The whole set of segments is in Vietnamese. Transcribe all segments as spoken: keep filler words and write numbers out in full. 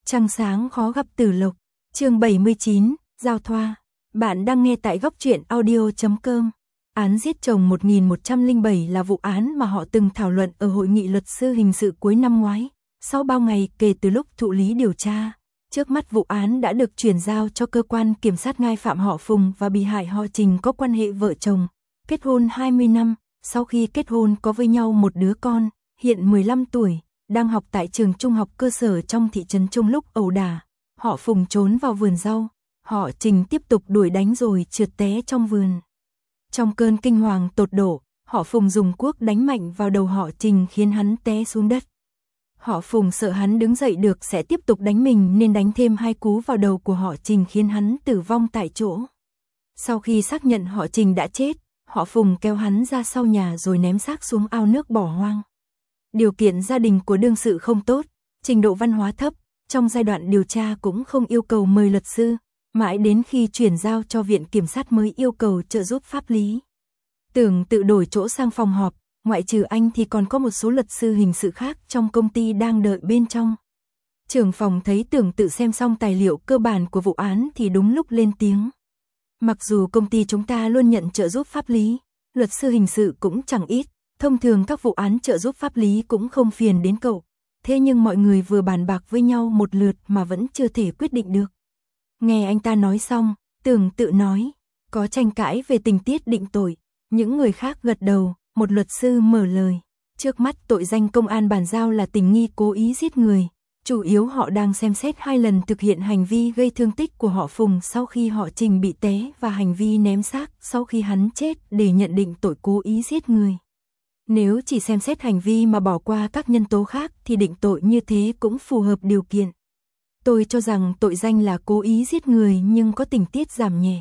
Trăng sáng khó gặp Tử Lộc, chương bảy mươi chín, giao thoa. Bạn đang nghe tại góc truyện audio chấm com. Án giết chồng một nghìn một trăm lẻ bảy là vụ án mà họ từng thảo luận ở hội nghị luật sư hình sự cuối năm ngoái. Sau bao ngày kể từ lúc thụ lý điều tra, trước mắt vụ án đã được chuyển giao cho cơ quan kiểm sát. Nghi phạm họ Phùng và bị hại họ Trình có quan hệ vợ chồng, kết hôn hai mươi năm, sau khi kết hôn có với nhau một đứa con, hiện mười lăm tuổi, đang học tại trường trung học cơ sở trong thị trấn Trung. Lúc ẩu đả, họ Phùng trốn vào vườn rau, họ Trình tiếp tục đuổi đánh rồi trượt té trong vườn. Trong cơn kinh hoàng tột độ, họ Phùng dùng cuốc đánh mạnh vào đầu họ Trình khiến hắn té xuống đất. Họ Phùng sợ hắn đứng dậy được sẽ tiếp tục đánh mình nên đánh thêm hai cú vào đầu của họ Trình khiến hắn tử vong tại chỗ. Sau khi xác nhận họ Trình đã chết, họ Phùng kéo hắn ra sau nhà rồi ném xác xuống ao nước bỏ hoang. Điều kiện gia đình của đương sự không tốt, trình độ văn hóa thấp, trong giai đoạn điều tra cũng không yêu cầu mời luật sư, mãi đến khi chuyển giao cho viện kiểm sát mới yêu cầu trợ giúp pháp lý. Tưởng tự đổi chỗ sang phòng họp, ngoại trừ anh thì còn có một số luật sư hình sự khác trong công ty đang đợi bên trong. Trưởng phòng thấy Tưởng tự xem xong tài liệu cơ bản của vụ án thì đúng lúc lên tiếng. Mặc dù công ty chúng ta luôn nhận trợ giúp pháp lý, luật sư hình sự cũng chẳng ít, thông thường các vụ án trợ giúp pháp lý cũng không phiền đến cậu. Thế nhưng mọi người vừa bàn bạc với nhau một lượt mà vẫn chưa thể quyết định được. Nghe anh ta nói xong, Tưởng tự nói, có tranh cãi về tình tiết định tội. Những người khác gật đầu, một luật sư mở lời. Trước mắt tội danh công an bàn giao là tình nghi cố ý giết người. Chủ yếu họ đang xem xét hai lần thực hiện hành vi gây thương tích của họ Phùng sau khi họ Trình bị té và hành vi ném xác sau khi hắn chết để nhận định tội cố ý giết người. Nếu chỉ xem xét hành vi mà bỏ qua các nhân tố khác thì định tội như thế cũng phù hợp điều kiện. Tôi cho rằng tội danh là cố ý giết người nhưng có tình tiết giảm nhẹ.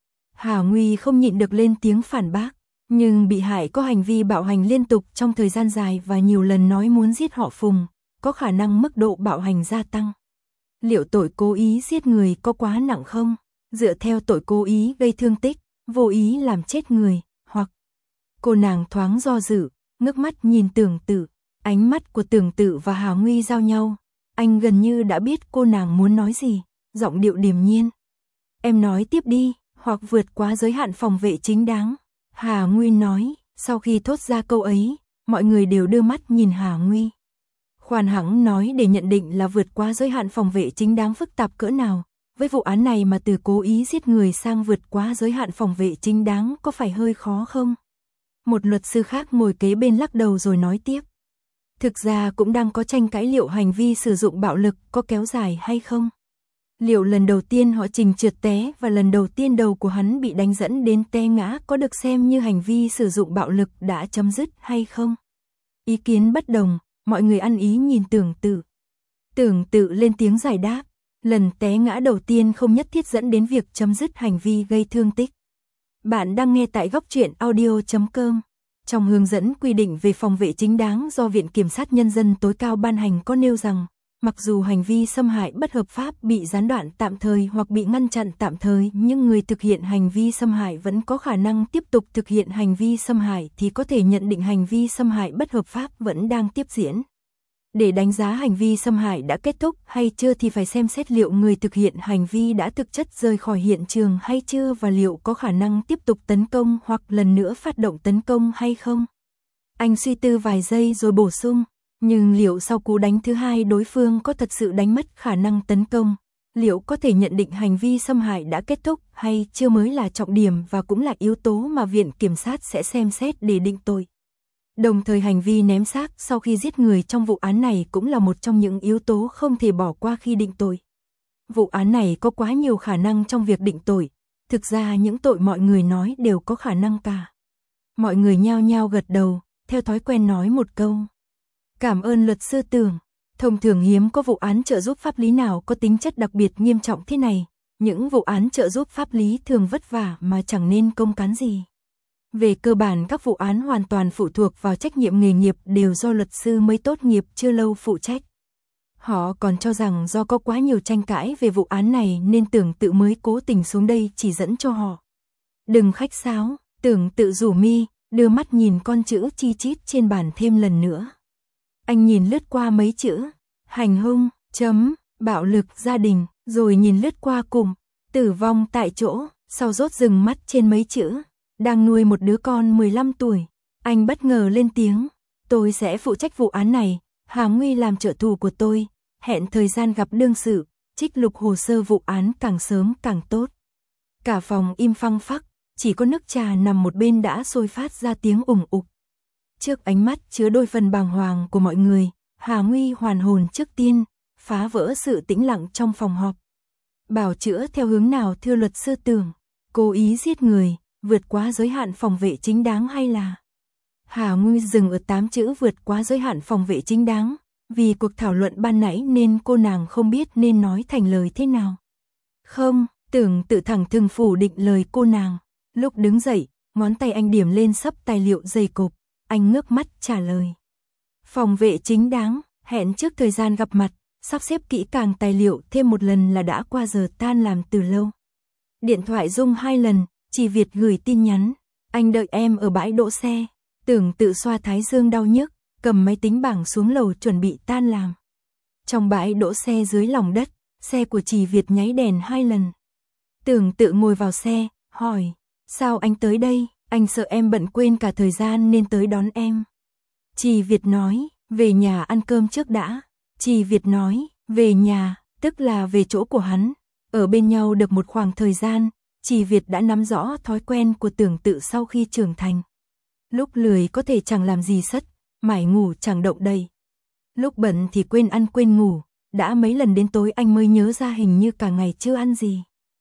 Hà Nguy không nhịn được lên tiếng phản bác, nhưng bị hại có hành vi bạo hành liên tục trong thời gian dài và nhiều lần nói muốn giết họ Phùng, có khả năng mức độ bạo hành gia tăng. Liệu tội cố ý giết người có quá nặng không? Dựa theo tội cố ý gây thương tích, vô ý làm chết người, hoặc... Cô nàng thoáng do dự, ngước mắt nhìn Tưởng tự, ánh mắt của Tưởng tự và Hà Nguy giao nhau. Anh gần như đã biết cô nàng muốn nói gì, giọng điệu điềm nhiên. Em nói tiếp đi, hoặc vượt quá giới hạn phòng vệ chính đáng. Hà Nguy nói, sau khi thốt ra câu ấy, mọi người đều đưa mắt nhìn Hà Nguy. Khoan hẳn nói để nhận định là vượt quá giới hạn phòng vệ chính đáng phức tạp cỡ nào. Với vụ án này mà từ cố ý giết người sang vượt quá giới hạn phòng vệ chính đáng có phải hơi khó không? Một luật sư khác ngồi kế bên lắc đầu rồi nói tiếp. Thực ra cũng đang có tranh cãi liệu hành vi sử dụng bạo lực có kéo dài hay không. Liệu lần đầu tiên họ Trình trượt té và lần đầu tiên đầu của hắn bị đánh dẫn đến té ngã có được xem như hành vi sử dụng bạo lực đã chấm dứt hay không? Ý kiến bất đồng, mọi người ăn ý nhìn Tưởng tự. Tưởng tự lên tiếng giải đáp, lần té ngã đầu tiên không nhất thiết dẫn đến việc chấm dứt hành vi gây thương tích. Bạn đang nghe tại góc truyện audio chấm com. Trong hướng dẫn quy định về phòng vệ chính đáng do Viện Kiểm sát Nhân dân tối cao ban hành có nêu rằng, mặc dù hành vi xâm hại bất hợp pháp bị gián đoạn tạm thời hoặc bị ngăn chặn tạm thời nhưng người thực hiện hành vi xâm hại vẫn có khả năng tiếp tục thực hiện hành vi xâm hại thì có thể nhận định hành vi xâm hại bất hợp pháp vẫn đang tiếp diễn. Để đánh giá hành vi xâm hại đã kết thúc hay chưa thì phải xem xét liệu người thực hiện hành vi đã thực chất rời khỏi hiện trường hay chưa và liệu có khả năng tiếp tục tấn công hoặc lần nữa phát động tấn công hay không. Anh suy tư vài giây rồi bổ sung, nhưng liệu sau cú đánh thứ hai đối phương có thật sự đánh mất khả năng tấn công, liệu có thể nhận định hành vi xâm hại đã kết thúc hay chưa mới là trọng điểm và cũng là yếu tố mà Viện Kiểm sát sẽ xem xét để định tội. Đồng thời hành vi ném xác sau khi giết người trong vụ án này cũng là một trong những yếu tố không thể bỏ qua khi định tội. Vụ án này có quá nhiều khả năng trong việc định tội, thực ra những tội mọi người nói đều có khả năng cả. Mọi người nhao nhao gật đầu, theo thói quen nói một câu. Cảm ơn luật sư Tưởng, thông thường hiếm có vụ án trợ giúp pháp lý nào có tính chất đặc biệt nghiêm trọng thế này, những vụ án trợ giúp pháp lý thường vất vả mà chẳng nên công cán gì. Về cơ bản các vụ án hoàn toàn phụ thuộc vào trách nhiệm nghề nghiệp đều do luật sư mới tốt nghiệp chưa lâu phụ trách. Họ còn cho rằng do có quá nhiều tranh cãi về vụ án này nên Tưởng tự mới cố tình xuống đây chỉ dẫn cho họ. Đừng khách sáo, Tưởng tự rủ mi, đưa mắt nhìn con chữ chi chít trên bàn thêm lần nữa. Anh nhìn lướt qua mấy chữ, hành hung, chấm, bạo lực gia đình, rồi nhìn lướt qua cùng, tử vong tại chỗ, sau rốt dừng mắt trên mấy chữ, đang nuôi một đứa con mười lăm tuổi. Anh bất ngờ lên tiếng, tôi sẽ phụ trách vụ án này, Hà Nguy làm trợ thủ của tôi, hẹn thời gian gặp đương sự, trích lục hồ sơ vụ án càng sớm càng tốt. Cả phòng im phăng phắc, chỉ có nước trà nằm một bên đã sôi phát ra tiếng ủng ục. Trước ánh mắt chứa đôi phần bàng hoàng của mọi người, Hà Nguy hoàn hồn trước tiên, phá vỡ sự tĩnh lặng trong phòng họp. Bảo chữa theo hướng nào thưa luật sư Tưởng? Cố ý giết người, vượt quá giới hạn phòng vệ chính đáng hay là? Hà Nguy dừng ở tám chữ vượt quá giới hạn phòng vệ chính đáng, vì cuộc thảo luận ban nãy nên cô nàng không biết nên nói thành lời thế nào. Không, Tưởng tự thẳng thừng phủ định lời cô nàng. Lúc đứng dậy, ngón tay anh điểm lên sấp tài liệu dày cộp, anh ngước mắt trả lời. Phòng vệ chính đáng, hẹn trước thời gian gặp mặt, sắp xếp kỹ càng tài liệu thêm một lần là đã qua giờ tan làm từ lâu. Điện thoại rung hai lần, chỉ Việt gửi tin nhắn, anh đợi em ở bãi đỗ xe. Tưởng tự xoa thái dương đau nhức, cầm máy tính bảng xuống lầu chuẩn bị tan làm. Trong bãi đỗ xe dưới lòng đất, xe của Chỉ Việt nháy đèn hai lần. Tưởng tự ngồi vào xe, hỏi, sao anh tới đây? Anh sợ em bận quên cả thời gian nên tới đón em. Chỉ Việt nói, về nhà ăn cơm trước đã. Chỉ Việt nói, về nhà, tức là về chỗ của hắn. Ở bên nhau được một khoảng thời gian, Chỉ Việt đã nắm rõ thói quen của Tưởng tự sau khi trưởng thành. Lúc lười có thể chẳng làm gì sất, mải ngủ chẳng động đậy. Lúc bận thì quên ăn quên ngủ, đã mấy lần đến tối anh mới nhớ ra hình như cả ngày chưa ăn gì.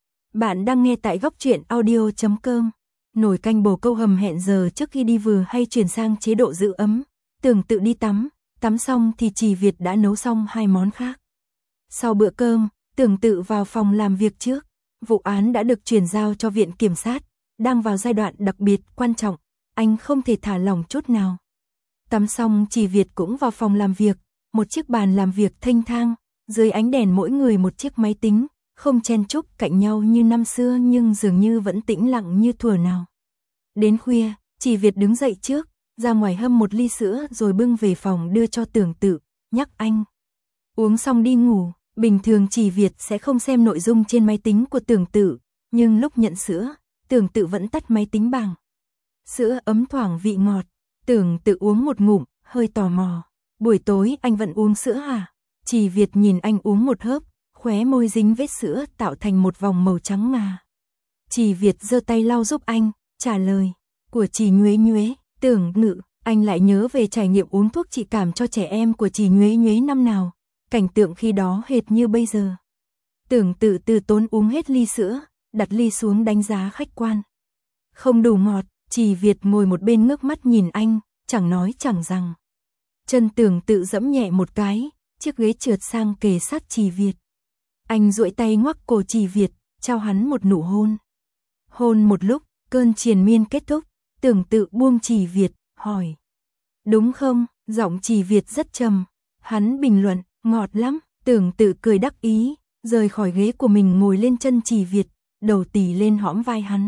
Bạn đang nghe tại góc truyện audio chấm com. Nồi canh bồ câu hầm hẹn giờ trước khi đi vừa hay chuyển sang chế độ giữ ấm. Tưởng tự đi tắm, tắm xong thì Chỉ Việt đã nấu xong hai món khác. Sau bữa cơm, Tưởng tự vào phòng làm việc trước. Vụ án đã được chuyển giao cho viện kiểm sát, đang vào giai đoạn đặc biệt quan trọng, anh không thể thả lỏng chút nào. Tắm xong Chỉ Việt cũng vào phòng làm việc, một chiếc bàn làm việc thênh thang, dưới ánh đèn mỗi người một chiếc máy tính, không chen chúc cạnh nhau như năm xưa nhưng dường như vẫn tĩnh lặng như thuở nào. Đến khuya, Chỉ Việt đứng dậy trước, ra ngoài hâm một ly sữa rồi bưng về phòng đưa cho Tưởng tự, nhắc anh. Uống xong đi ngủ, bình thường Chỉ Việt sẽ không xem nội dung trên máy tính của Tưởng tự, nhưng lúc nhận sữa, Tưởng tự vẫn tắt máy tính bảng. Sữa ấm thoảng vị ngọt, Tưởng tự uống một ngụm, hơi tò mò. Buổi tối anh vẫn uống sữa à? Chỉ Việt nhìn anh uống một hớp, khóe môi dính vết sữa tạo thành một vòng màu trắng ngà. Chỉ Việt giơ tay lau giúp anh, trả lời, của Chỉ Nhuế Nhuế, Tưởng ngự, anh lại nhớ về trải nghiệm uống thuốc trị cảm cho trẻ em của Chỉ Nhuế Nhuế năm nào, cảnh tượng khi đó hệt như bây giờ. Tưởng tự từ tốn uống hết ly sữa, đặt ly xuống đánh giá khách quan. Không đủ ngọt, Chỉ Việt ngồi một bên ngước mắt nhìn anh, chẳng nói chẳng rằng. Chân Tưởng tự giẫm nhẹ một cái, chiếc ghế trượt sang kề sát Chỉ Việt. Anh duỗi tay ngoắc cổ Chỉ Việt, trao hắn một nụ hôn. Hôn một lúc, cơn triền miên kết thúc, Tưởng tự buông Chỉ Việt, hỏi. Đúng không? Giọng Chỉ Việt rất trầm. Hắn bình luận, ngọt lắm. Tưởng tự cười đắc ý, rời khỏi ghế của mình ngồi lên chân Chỉ Việt, đầu tì lên hõm vai hắn.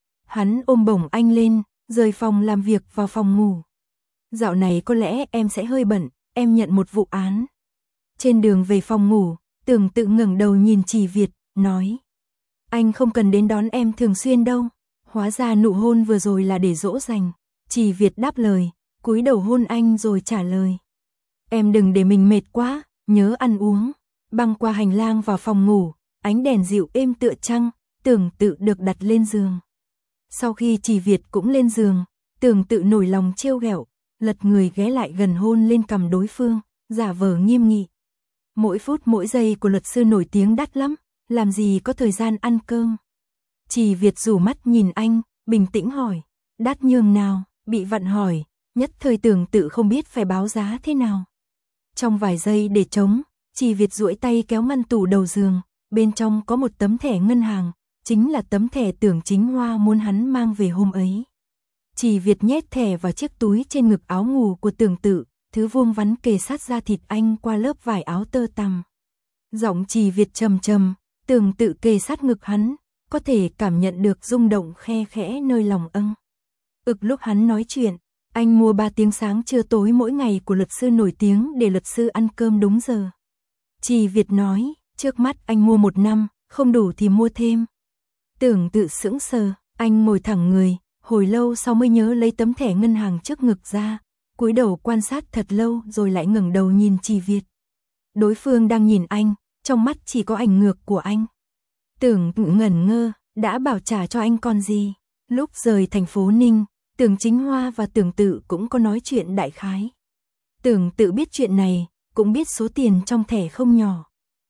Hắn ôm bổng anh lên, rời phòng làm việc vào phòng ngủ. Dạo này có lẽ em sẽ hơi bận, em nhận một vụ án. Trên đường về phòng ngủ, Tưởng tự ngẩng đầu nhìn Chỉ Việt, nói. Anh không cần đến đón em thường xuyên đâu. Hóa ra nụ hôn vừa rồi là để dỗ dành. Chỉ Việt đáp lời, cúi đầu hôn anh rồi trả lời. Em đừng để mình mệt quá, nhớ ăn uống. Băng qua hành lang vào phòng ngủ, ánh đèn dịu êm tựa trăng, Tưởng tự được đặt lên giường. Sau khi Chỉ Việt cũng lên giường, Tưởng tự nổi lòng trêu ghẹo, lật người ghé lại gần hôn lên cằm đối phương, giả vờ nghiêm nghị. Mỗi phút mỗi giây của luật sư nổi tiếng đắt lắm, làm gì có thời gian ăn cơm. Chỉ Việt rủ mắt nhìn anh, bình tĩnh hỏi, đắt nhường nào? Bị vặn hỏi, nhất thời Tưởng tự không biết phải báo giá thế nào. Trong vài giây để trống, Chỉ Việt duỗi tay kéo ngăn tủ đầu giường, bên trong có một tấm thẻ ngân hàng, chính là tấm thẻ Tưởng Chính Hoa muốn hắn mang về hôm ấy. Chỉ Việt nhét thẻ vào chiếc túi trên ngực áo ngủ của Tưởng tự, thứ vuông vắn kề sát da thịt anh qua lớp vải áo tơ tằm. Giọng Chỉ Việt trầm trầm, Tưởng tự kề sát ngực hắn, có thể cảm nhận được rung động khe khẽ nơi lòng âng. Ực lúc hắn nói chuyện, anh mua ba tiếng sáng trưa tối mỗi ngày của luật sư nổi tiếng để luật sư ăn cơm đúng giờ. Trì Việt nói, trước mắt anh mua một năm, không đủ thì mua thêm. Tưởng Tự sững sờ, anh ngồi thẳng người, hồi lâu sau mới nhớ lấy tấm thẻ ngân hàng trước ngực ra, cúi đầu quan sát thật lâu rồi lại ngẩng đầu nhìn Trì Việt. Đối phương đang nhìn anh, trong mắt chỉ có ảnh ngược của anh. Tưởng Tự ngẩn ngơ, đã bảo trả cho anh còn gì. Lúc rời thành phố Ninh, Tưởng Chính Hoa và Tưởng Tự cũng có nói chuyện đại khái. Tưởng Tự biết chuyện này, cũng biết số tiền trong thẻ không nhỏ.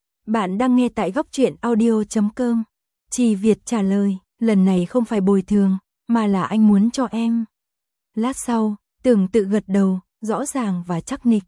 Bạn đang nghe tại góc truyện audio chấm com. Trì Việt trả lời, lần này không phải bồi thường, mà là anh muốn cho em. Lát sau, Tưởng Tự gật đầu, rõ ràng và chắc nịch.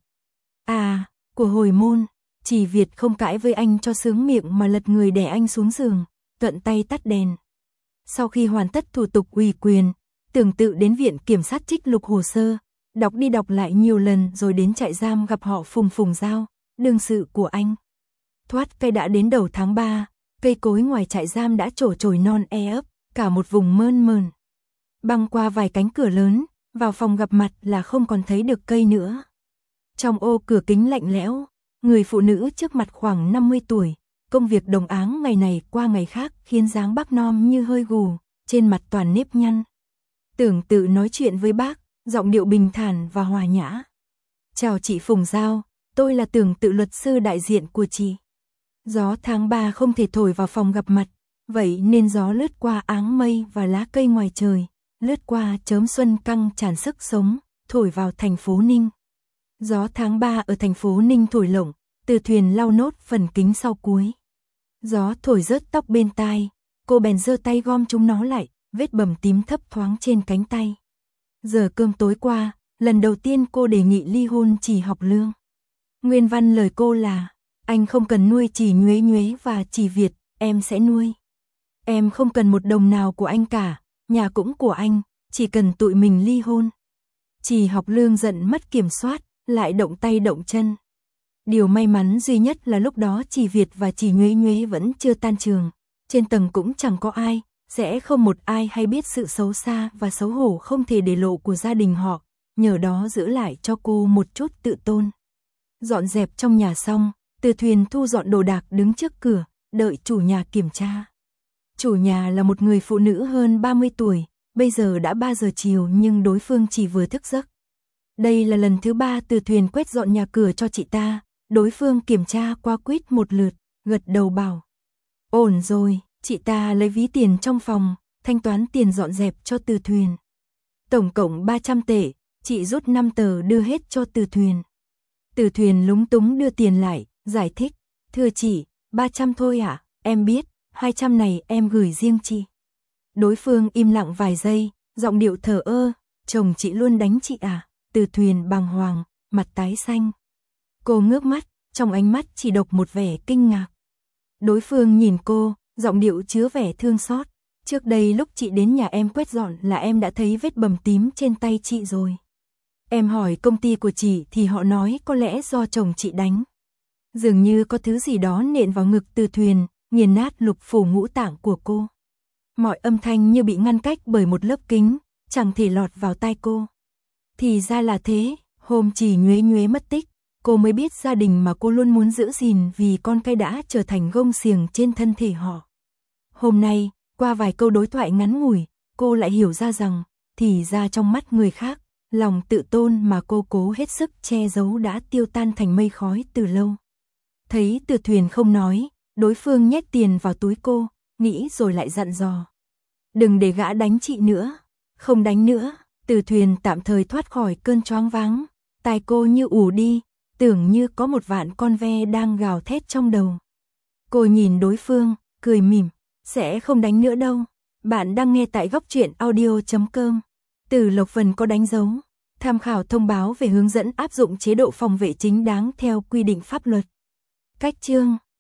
À, của hồi môn. Trì Việt không cãi với anh cho sướng miệng mà lật người đè anh xuống giường, thuận tay tắt đèn. Sau khi hoàn tất thủ tục ủy quyền, Tưởng Tự đến viện kiểm sát trích lục hồ sơ, đọc đi đọc lại nhiều lần rồi đến trại giam gặp họ Phùng Phùng Giao, đương sự của anh. Thoát cây đã đến đầu tháng ba, cây cối ngoài trại giam đã trổ trồi non e ấp, cả một vùng mơn mờn. Băng qua vài cánh cửa lớn, vào phòng gặp mặt là không còn thấy được cây nữa. Trong ô cửa kính lạnh lẽo, người phụ nữ trước mặt khoảng năm mươi tuổi, công việc đồng áng ngày này qua ngày khác khiến dáng bác non như hơi gù, trên mặt toàn nếp nhăn. Tưởng Tự nói chuyện với bác, giọng điệu bình thản và hòa nhã. Chào chị Phùng Giao, tôi là Tưởng Tự, luật sư đại diện của chị. Gió tháng ba không thể thổi vào phòng gặp mặt, vậy nên gió lướt qua áng mây và lá cây ngoài trời, lướt qua chớm xuân căng tràn sức sống, thổi vào thành phố Ninh. Gió tháng ba ở thành phố Ninh thổi lộng, Từ Thuyền lau nốt phần kính sau cuối. Gió thổi rớt tóc bên tai, cô bèn giơ tay gom chúng nó lại, vết bầm tím thấp thoáng trên cánh tay. Giờ cơm tối qua, lần đầu tiên cô đề nghị ly hôn Trì Học Lương. Nguyên văn lời cô là, anh không cần nuôi Trì Nhuế Nhuế và Trì Việt, em sẽ nuôi. Em không cần một đồng nào của anh cả, nhà cũng của anh, chỉ cần tụi mình ly hôn. Trì Học Lương giận mất kiểm soát, lại động tay động chân. Điều may mắn duy nhất là lúc đó Trì Việt và Trì Nhuế Nhuế vẫn chưa tan trường, trên tầng cũng chẳng có ai, sẽ không một ai hay biết sự xấu xa và xấu hổ không thể để lộ của gia đình họ, nhờ đó giữ lại cho cô một chút tự tôn. Dọn dẹp trong nhà xong, Từ Thuyền thu dọn đồ đạc đứng trước cửa, đợi chủ nhà kiểm tra. Chủ nhà là một người phụ nữ hơn ba mươi tuổi, bây giờ đã ba giờ chiều nhưng đối phương chỉ vừa thức giấc. Đây là lần thứ ba Từ Thuyền quét dọn nhà cửa cho chị ta, đối phương kiểm tra qua quýt một lượt, gật đầu bảo. Ổn rồi, chị ta lấy ví tiền trong phòng, thanh toán tiền dọn dẹp cho Từ Thuyền. Tổng cộng ba trăm tệ, chị rút năm tờ đưa hết cho Từ Thuyền. Từ Thuyền lúng túng đưa tiền lại, giải thích. Thưa chị, ba trăm thôi ạ, à? Em biết, hai trăm này em gửi riêng chị. Đối phương im lặng vài giây, giọng điệu thờ ơ, chồng chị luôn đánh chị à? Từ Thuyền bàng hoàng, mặt tái xanh. Cô ngước mắt, trong ánh mắt chỉ độc một vẻ kinh ngạc. Đối phương nhìn cô, giọng điệu chứa vẻ thương xót. Trước đây lúc chị đến nhà em quét dọn là em đã thấy vết bầm tím trên tay chị rồi. Em hỏi công ty của chị thì họ nói có lẽ do chồng chị đánh. Dường như có thứ gì đó nện vào ngực Từ Thuyền, nghiền nát lục phủ ngũ tạng của cô. Mọi âm thanh như bị ngăn cách bởi một lớp kính, chẳng thể lọt vào tai cô. Thì ra là thế, hôm Trì Nhuế Nhuế mất tích, cô mới biết gia đình mà cô luôn muốn giữ gìn vì con cái đã trở thành gông xiềng trên thân thể họ. Hôm nay, qua vài câu đối thoại ngắn ngủi, cô lại hiểu ra rằng, thì ra trong mắt người khác, lòng tự tôn mà cô cố hết sức che giấu đã tiêu tan thành mây khói từ lâu. Thấy Từ Thuyền không nói, đối phương nhét tiền vào túi cô, nghĩ rồi lại dặn dò. Đừng để gã đánh chị nữa, không đánh nữa. Từ Thuyền tạm thời thoát khỏi cơn choáng váng, tai cô như ù đi, tưởng như có một vạn con ve đang gào thét trong đầu. Cô nhìn đối phương, cười mỉm, sẽ không đánh nữa đâu. Bạn đang nghe tại góc truyện audio chấm com. Từ Lộc Phần có đánh dấu. Tham khảo thông báo về hướng dẫn áp dụng chế độ phòng vệ chính đáng theo quy định pháp luật. Cách chương